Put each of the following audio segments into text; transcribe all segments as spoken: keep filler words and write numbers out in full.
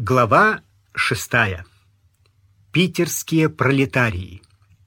Глава шестая. Питерские пролетарии.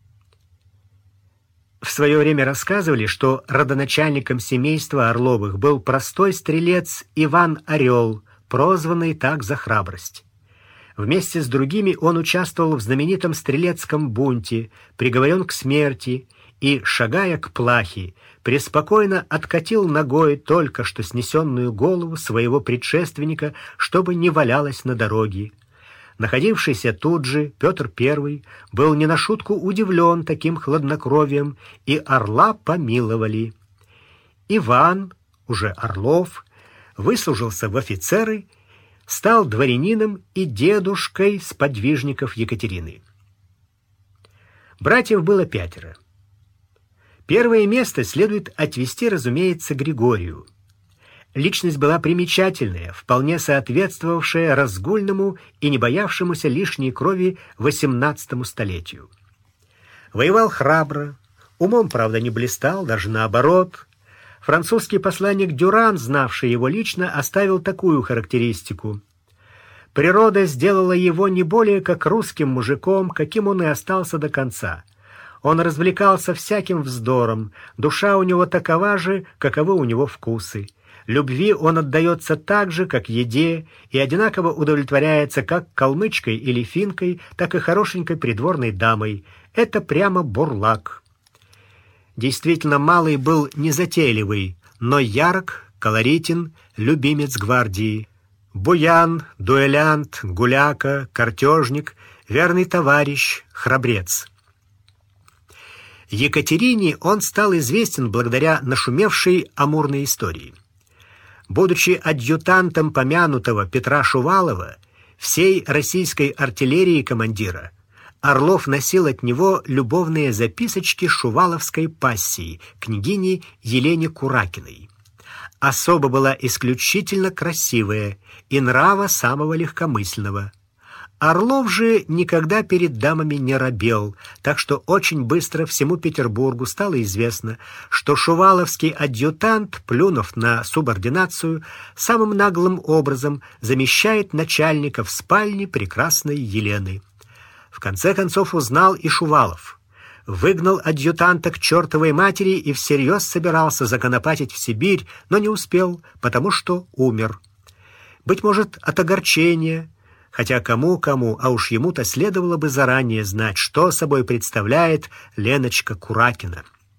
В свое время рассказывали, что родоначальником семейства Орловых был простой стрелец Иван Орел, прозванный так за храбрость. Вместе с другими он участвовал в знаменитом стрелецком бунте, приговорен к смерти и, шагая к плахе, преспокойно откатил ногой только что снесенную голову своего предшественника, чтобы не валялась на дороге. Находившийся тут же Петр Первый был не на шутку удивлен таким хладнокровием, и Орла помиловали. Иван, уже Орлов, выслужился в офицеры, стал дворянином и дедушкой сподвижников Екатерины. Братьев было пятеро. Первое место следует отвести, разумеется, Григорию. Личность была примечательная, вполне соответствовавшая разгульному и не боявшемуся лишней крови восемнадцатому столетию. Воевал храбро, умом, правда, не блистал, даже наоборот. Французский посланник Дюран, знавший его лично, оставил такую характеристику: «Природа сделала его не более как русским мужиком, каким он и остался до конца. Он развлекался всяким вздором, душа у него такова же, каковы у него вкусы. Любви он отдается так же, как еде, и одинаково удовлетворяется как калмычкой или финкой, так и хорошенькой придворной дамой. Это прямо бурлак». Действительно, малый был незатейливый, но ярок, колоритен, любимец гвардии. Буян, дуэлянт, гуляка, картежник, верный товарищ, храбрец. Екатерине он стал известен благодаря нашумевшей амурной истории. Будучи адъютантом помянутого Петра Шувалова, всей российской артиллерии командира, Орлов носил от него любовные записочки шуваловской пассии, княгини Елене Куракиной. Особа была исключительно красивая и нрава самого легкомысленного. Орлов же никогда перед дамами не робел, так что очень быстро всему Петербургу стало известно, что шуваловский адъютант, плюнув на субординацию, самым наглым образом замещает начальника в спальне прекрасной Елены. В конце концов узнал и Шувалов. Выгнал адъютанта к чертовой матери и всерьез собирался законопатить в Сибирь, но не успел, потому что умер. Быть может, от огорчения, хотя кому-кому, а уж ему-то следовало бы заранее знать, что собой представляет Леночка Куракина.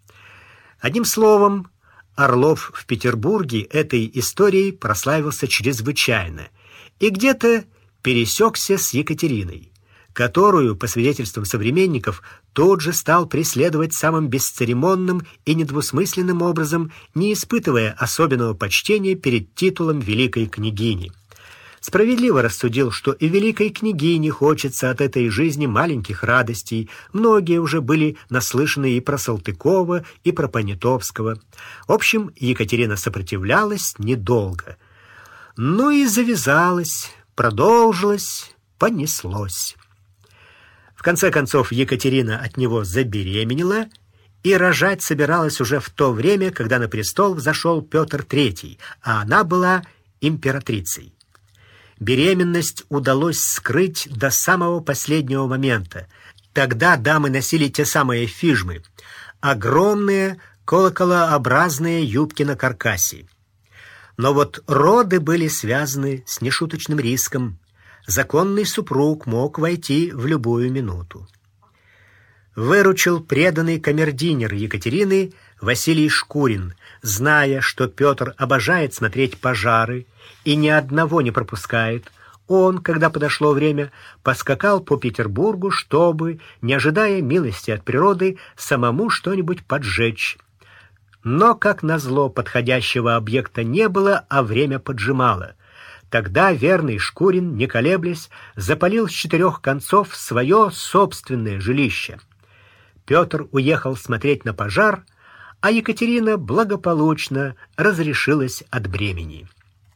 Одним словом, Орлов в Петербурге этой историей прославился чрезвычайно и где-то пересекся с Екатериной, которую, по свидетельствам современников, тот же стал преследовать самым бесцеремонным и недвусмысленным образом, не испытывая особенного почтения перед титулом великой княгини. Справедливо рассудил, что и великой княгине хочется от этой жизни маленьких радостей. Многие уже были наслышаны и про Салтыкова, и про Понятовского. В общем, Екатерина сопротивлялась недолго. Ну и завязалась, продолжилась, понеслось. В конце концов, Екатерина от него забеременела и рожать собиралась уже в то время, когда на престол взошел Петр Третий, а она была императрицей. Беременность удалось скрыть до самого последнего момента. Тогда дамы носили те самые фижмы, огромные колоколообразные юбки на каркасе. Но вот роды были связаны с нешуточным риском. Законный супруг мог войти в любую минуту. Выручил преданный камердинер Екатерины Василий Шкурин, зная, что Петр обожает смотреть пожары и ни одного не пропускает. Он, когда подошло время, поскакал по Петербургу, чтобы, не ожидая милости от природы, самому что-нибудь поджечь. Но, как назло, подходящего объекта не было, а время поджимало. Тогда верный Шкурин, не колеблясь, запалил с четырех концов свое собственное жилище. Петр уехал смотреть на пожар, а Екатерина благополучно разрешилась от бремени.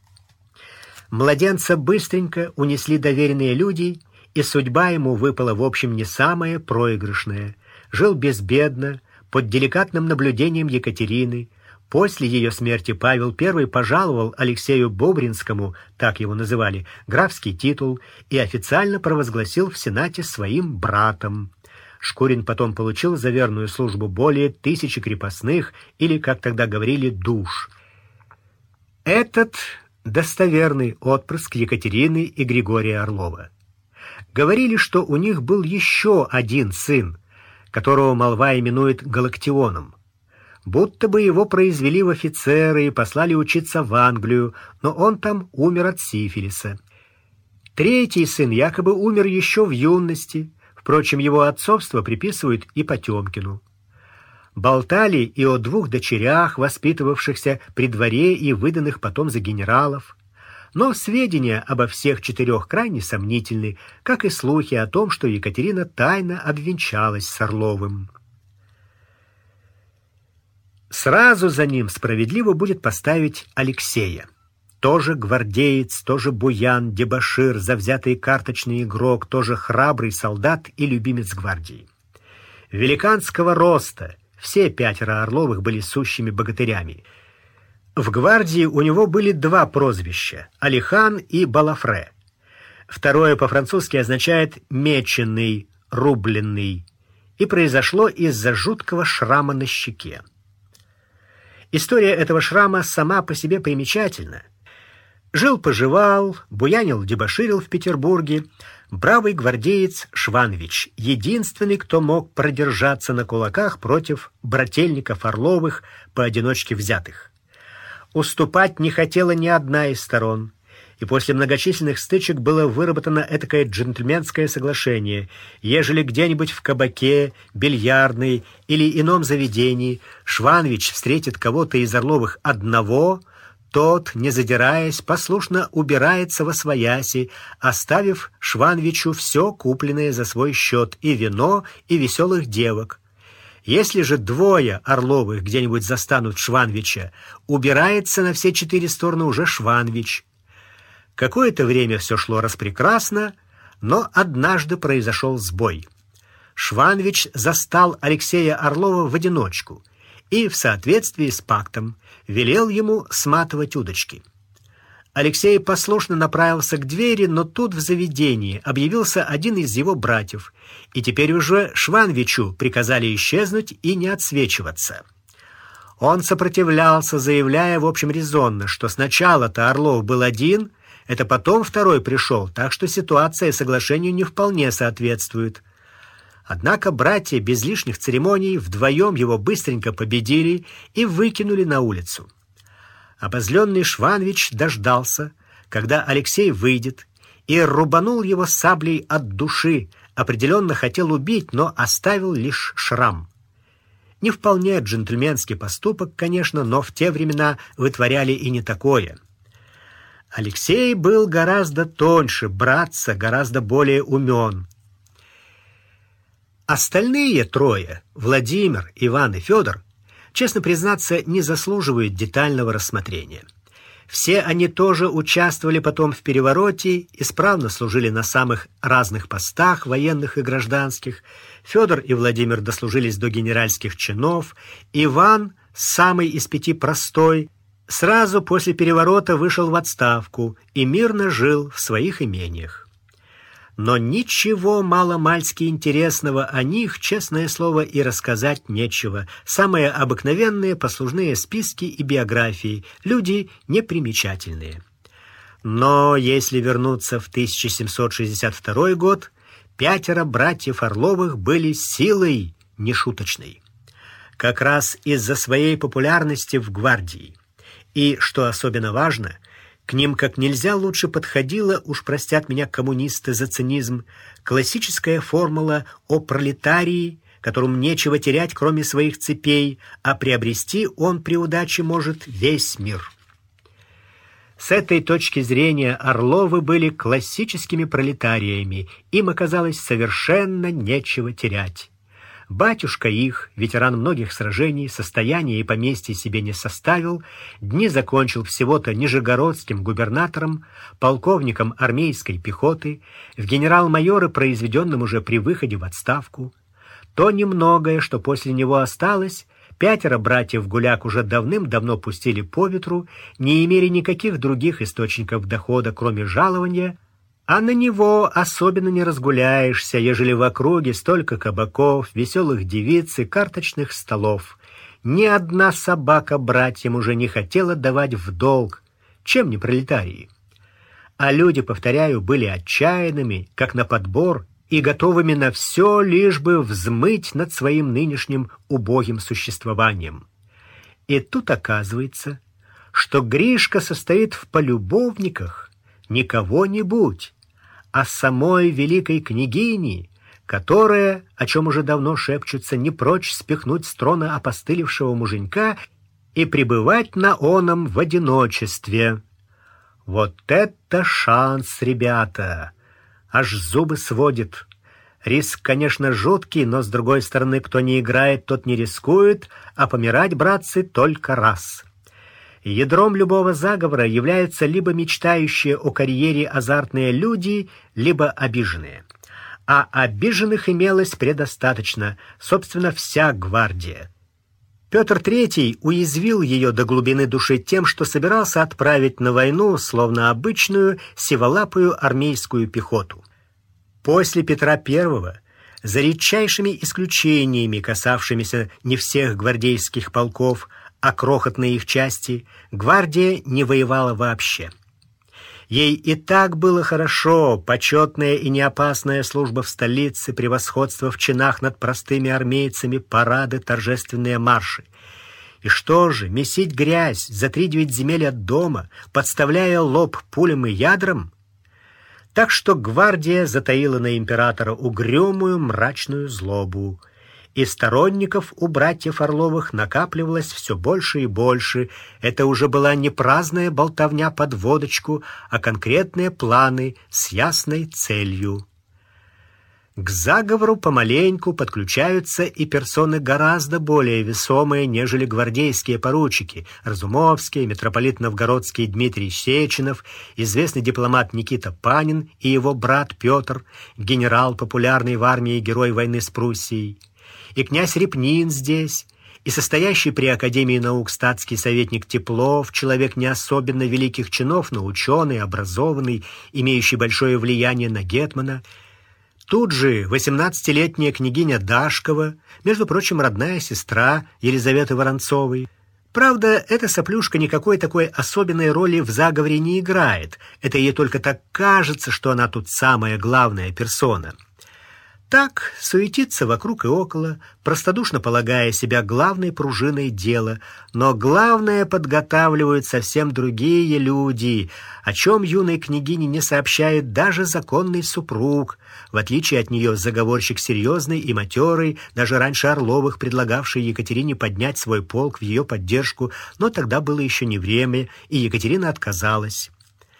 Младенца быстренько унесли доверенные люди, и судьба ему выпала, в общем, не самая проигрышная. Жил безбедно, под деликатным наблюдением Екатерины, После ее смерти Павел I пожаловал Алексею Бобринскому, так его называли, графский титул и официально провозгласил в Сенате своим братом. Шкурин потом получил за верную службу более тысячи крепостных, или, как тогда говорили, душ. Этот достоверный отпрыск Екатерины и Григория Орлова. Говорили, что у них был еще один сын, которого молва именует Галактионом. Будто бы его произвели в офицеры и послали учиться в Англию, но он там умер от сифилиса. Третий сын якобы умер еще в юности, впрочем, его отцовство приписывают и Потемкину. Болтали и о двух дочерях, воспитывавшихся при дворе и выданных потом за генералов. Но сведения обо всех четырех крайне сомнительны, как и слухи о том, что Екатерина тайно обвенчалась с Орловым. Сразу за ним справедливо будет поставить Алексея. Тоже гвардеец, тоже буян, дебошир, завзятый карточный игрок, тоже храбрый солдат и любимец гвардии. Великанского роста, все пятеро Орловых были сущими богатырями. В гвардии у него были два прозвища — Алихан и Балафре. Второе по-французски означает «меченый», «рубленный», и произошло из-за жуткого шрама на щеке. История этого шрама сама по себе примечательна. Жил-поживал, буянил, дебоширил в Петербурге бравый гвардеец Шванвич, единственный, кто мог продержаться на кулаках против брательников Орловых, поодиночке взятых. Уступать не хотела ни одна из сторон, и после многочисленных стычек было выработано этакое джентльменское соглашение: ежели где-нибудь в кабаке, бильярдной или ином заведении Шванвич встретит кого-то из Орловых одного, тот, не задираясь, послушно убирается восвояси, оставив Шванвичу все купленное за свой счет, и вино, и веселых девок. Если же двое Орловых где-нибудь застанут Шванвича, убирается на все четыре стороны уже Шванвич. Какое-то время все шло распрекрасно, но однажды произошел сбой. Шванвич застал Алексея Орлова в одиночку и, в соответствии с пактом, велел ему сматывать удочки. Алексей послушно направился к двери, но тут в заведении объявился один из его братьев, и теперь уже Шванвичу приказали исчезнуть и не отсвечиваться. Он сопротивлялся, заявляя, в общем, резонно, что сначала-то Орлов был один, это потом второй пришел, так что ситуация соглашению не вполне соответствует. Однако братья без лишних церемоний вдвоем его быстренько победили и выкинули на улицу. Обозленный Шванвич дождался, когда Алексей выйдет, и рубанул его саблей от души, определенно хотел убить, но оставил лишь шрам. Не вполне джентльменский поступок, конечно, но в те времена вытворяли и не такое. Алексей был гораздо тоньше братца, гораздо более умен. Остальные трое, Владимир, Иван и Федор, честно признаться, не заслуживают детального рассмотрения. Все они тоже участвовали потом в перевороте, исправно служили на самых разных постах, военных и гражданских. Федор и Владимир дослужились до генеральских чинов. Иван, самый из пяти простой, сразу после переворота вышел в отставку и мирно жил в своих имениях. Но ничего маломальски интересного о них, честное слово, и рассказать нечего. Самые обыкновенные послужные списки и биографии, люди непримечательные. Но если вернуться в тысяча семьсот шестьдесят второй год, пятеро братьев Орловых были силой нешуточной. Как раз из-за своей популярности в гвардии. И, что особенно важно, к ним как нельзя лучше подходила, уж простят меня коммунисты за цинизм, классическая формула о пролетарии, которому нечего терять, кроме своих цепей, а приобрести он при удаче может весь мир. С этой точки зрения Орловы были классическими пролетариями, им оказалось совершенно нечего терять. Батюшка их, ветеран многих сражений, состояния и поместья себе не составил, дни закончил всего-то нижегородским губернатором, полковником армейской пехоты, в генерал-майоры произведенным уже при выходе в отставку. То немногое, что после него осталось, Пятеро братьев Гуляк уже давным-давно пустили по ветру, не имели никаких других источников дохода, кроме жалования, а на него особенно не разгуляешься, ежели в округе столько кабаков, веселых девиц и карточных столов. Ни одна собака братьям уже не хотела давать в долг, чем не пролетарии. А люди, повторяю, были отчаянными, как на подбор, и готовыми на все, лишь бы взмыть над своим нынешним убогим существованием. И тут оказывается, что Гришка состоит в полюбовниках не кого-нибудь, а самой великой княгини, которая, о чем уже давно шепчутся, не прочь спихнуть с трона опостылевшего муженька и пребывать на оном в одиночестве. Вот это шанс, ребята! Аж зубы сводит. Риск, конечно, жуткий, но, с другой стороны, кто не играет, тот не рискует, а помирать, братцы, только раз. Ядром любого заговора являются либо мечтающие о карьере азартные люди, либо обиженные. А обиженных имелось предостаточно, собственно, вся гвардия. Петр Третий уязвил ее до глубины души тем, что собирался отправить на войну, словно обычную, сиволапую армейскую пехоту. После Петра Первого, за редчайшими исключениями, касавшимися не всех гвардейских полков, а крохотной их части, гвардия не воевала вообще. Ей и так было хорошо, почетная и неопасная служба в столице, превосходство в чинах над простыми армейцами, парады, торжественные марши. И что же, месить грязь за три-девять земель от дома, подставляя лоб пулям и ядрам? Так что гвардия затаила на императора угрюмую мрачную злобу. И сторонников у братьев Орловых накапливалось все больше и больше. Это уже была не праздная болтовня под водочку, а конкретные планы с ясной целью. К заговору помаленьку подключаются и персоны гораздо более весомые, нежели гвардейские поручики: Разумовский, митрополит Новгородский Дмитрий Сеченов, известный дипломат Никита Панин и его брат Петр, генерал, популярный в армии герой войны с Пруссией. И князь Репнин здесь, и состоящий при Академии наук статский советник Теплов, человек не особенно великих чинов, но ученый, образованный, имеющий большое влияние на гетмана. Тут же восемнадцатилетняя княгиня Дашкова, между прочим, родная сестра Елизаветы Воронцовой. Правда, эта соплюшка никакой такой особенной роли в заговоре не играет. Это ей только так кажется, что она тут самая главная персона. Так суетится вокруг и около, простодушно полагая себя главной пружиной дела, но главное подготавливают совсем другие люди, о чем юной княгине не сообщает даже законный супруг. В отличие от нее, заговорщик серьезный и матерый, даже раньше Орловых предлагавший Екатерине поднять свой полк в ее поддержку, но тогда было еще не время, и Екатерина отказалась.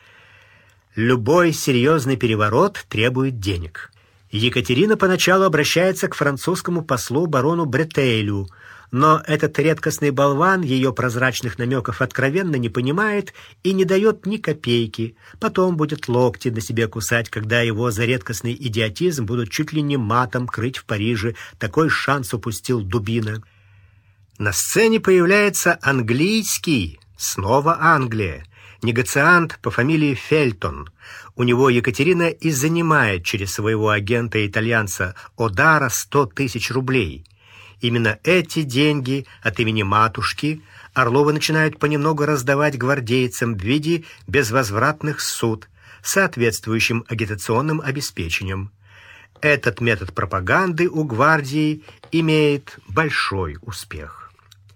Любой серьезный переворот требует денег. Екатерина поначалу обращается к французскому послу барону Бретейлю, но этот редкостный болван ее прозрачных намеков откровенно не понимает и не дает ни копейки. Потом будет локти на себе кусать, когда его за редкостный идиотизм будут чуть ли не матом крыть в Париже. Такой шанс упустил дубина. На сцене появляется английский, снова Англия, негациант по фамилии Фельтон. У него Екатерина и занимает через своего агента-итальянца Одара сто тысяч рублей. Именно эти деньги от имени матушки Орловы начинают понемногу раздавать гвардейцам в виде безвозвратных суд с соответствующим агитационным обеспечением. Этот метод пропаганды у гвардии имеет большой успех.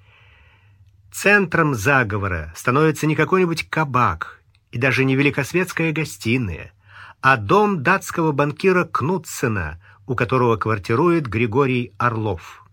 Центром заговора становится не какой-нибудь кабак и даже не великосветская гостиная, а дом датского банкира Кнутсена, у которого квартирует Григорий Орлов.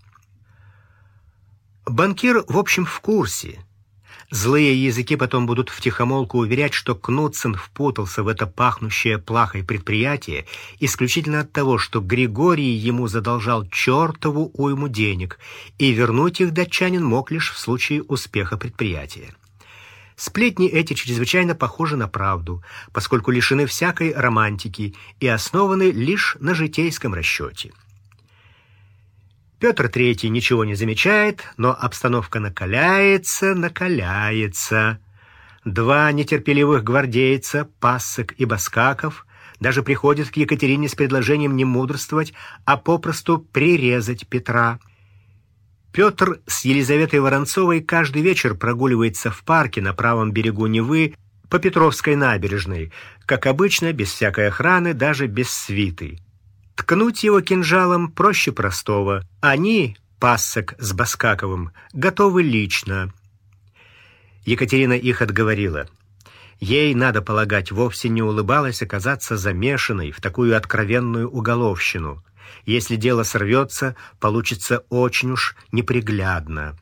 Банкир, в общем, в курсе. Злые языки потом будут втихомолку уверять, что Кнутсен впутался в это пахнущее плахой предприятие исключительно от того, что Григорий ему задолжал чертову уйму денег, и вернуть их датчанин мог лишь в случае успеха предприятия. Сплетни эти чрезвычайно похожи на правду, поскольку лишены всякой романтики и основаны лишь на житейском расчете. Петр Третий ничего не замечает, но обстановка накаляется, накаляется. Два нетерпеливых гвардейца, Пассек и Баскаков, даже приходят к Екатерине с предложением не мудрствовать, а попросту прирезать Петра. Петр с Елизаветой Воронцовой каждый вечер прогуливается в парке на правом берегу Невы по Петровской набережной, как обычно, без всякой охраны, даже без свиты. Ткнуть его кинжалом проще простого. Они, Пассек с Баскаковым, готовы лично. Екатерина их отговорила. Ей, надо полагать, вовсе не улыбалось оказаться замешанной в такую откровенную уголовщину. Если дело сорвется, получится очень уж неприглядно.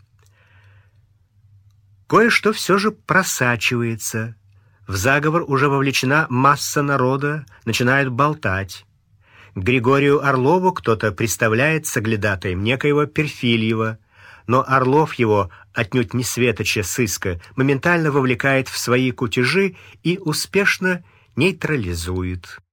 Кое-что все же просачивается. В заговор уже вовлечена масса народа, начинают болтать. К Григорию Орлову кто-то представляет соглядатаем некоего Перфильева, но Орлов его, отнюдь не светоча сыска, моментально вовлекает в свои кутежи и успешно нейтрализует.